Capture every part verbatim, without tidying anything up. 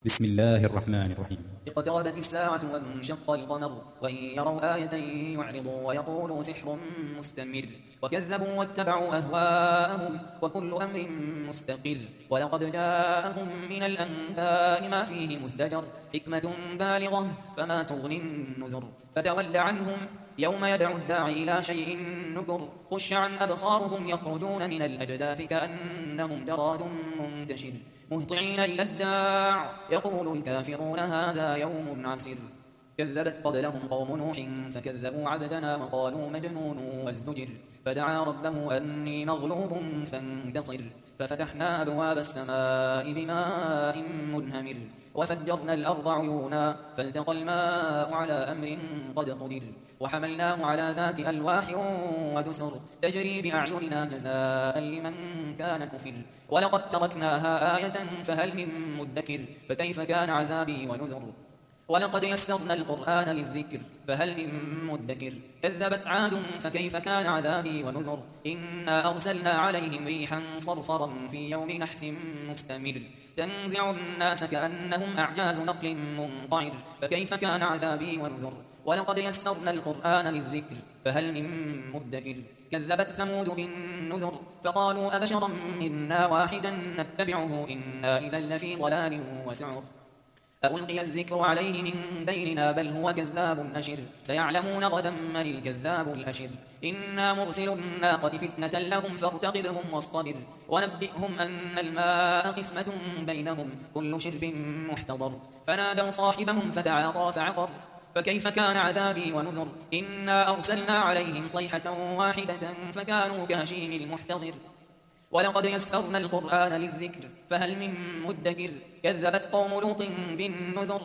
بسم الله الرحمن الرحيم. اقتربت الساعة وانشق القمر وإن يروا آية يعرضوا ويقولوا سحر مستمر وكذبوا واتبعوا أهواءهم وكل أمر مستقر ولقد جاءهم من الأنباء ما فيه مزدجر حكمة بالغة فما تغني النذر فتول عنهم يوم يدعو الداعي إلى شيء نكر خش عن أبصارهم يخرجون من الأجداث كأنهم جراد منتشر مهطعين إلى الداع يقول الكافرون هذا يوم عسر كذبت قبلهم قوم نوح فكذبوا عبدنا وقالوا مجنون وازدجر فدعا ربه أني مغلوب فانتصر ففتحنا أبواب السماء بماء منهمر وفجرنا الأرض عيونا فالتقى الماء على أمر قد قدر وحملناه على ذات ألواح ودسر تجري بأعيننا جزاء لمن كان كفر ولقد تركناها آية فهل من مدكر فكيف كان عذابي ونذر ولقد يسرنا القرآن للذكر فهل من مدكر كذبت عاد فكيف كان عذابي ونذر إنا أرسلنا عليهم ريحا صرصرا في يوم نحس مستمر تنزع الناس كأنهم أعجاز نخل منقعر فكيف كان عذابي ونذر ولقد يسرنا القرآن للذكر فهل من مدكر كذبت ثمود بالنذر فقالوا أبشرا منا واحدا نتبعه إنا إذا لفي ضلال وسعر ألقي الذكر عليه من بيننا بل هو كذاب أشر سيعلمون غدا من الكذاب الأشر إنا مرسل الناقة فتنة لهم فارتقبهم واصطبر ونبئهم أن الماء قسمة بينهم كل شرب محتضر فنادوا صاحبهم فتعاطى فعقر فكيف كان عذابي ونذر إنا أرسلنا عليهم صيحة واحدة فكانوا كهشيم المحتضر ولقد يسرنا القرآن للذكر فهل من مدكر كذبت قوم لوط بالنذر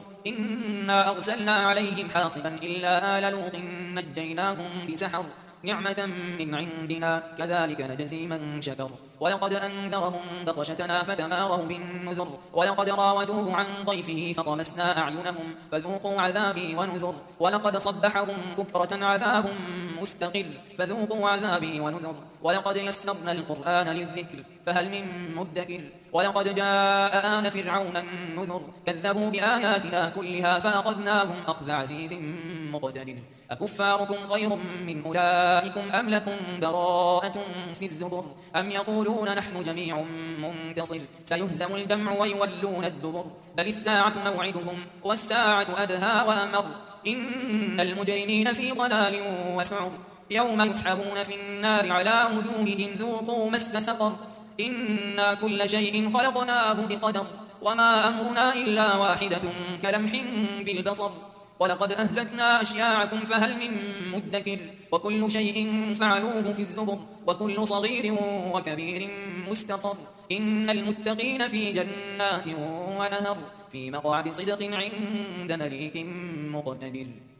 إنا أرسلنا عليهم حاصبا إلا آل لوط نجيناهم بسحر نعمة من عندنا كذلك نجزي من شكر ولقد أنذرهم بطشتنا فتماروا بالنذر ولقد راودوه عن ضيفه فطمسنا أعينهم فذوقوا عذابي ونذر ولقد صبحهم بكرة عذاب مستقر فذوقوا عذابي ونذر ولقد يسرنا القرآن للذكر فهل من مدكر ولقد جاء آل فرعون النذر كذبوا بآياتنا كلها فأخذناهم أخذ عزيز مقتدر أكفاركم خير من أولئكم أم لكم براءة في الزبر أم يقولون نحن جميع منتصر سيهزم الجمع ويولون الدبر بل الساعة موعدهم والساعة أدهى وأمر إن المجرمين في ضلال وسعر يوم يسحبون في النار على وجوههم ذوقوا مس سقر إنا كل شيء خلقناه بقدر وما أمرنا إلا واحدة كلمح بالبصر ولقد أهلكنا أشياعكم فهل من مدكر وكل شيء فعلوه في الزبر وكل صغير وكبير مستقر إن المتقين في جنات ونهر في مقعد صدق عند مليك مقتدر.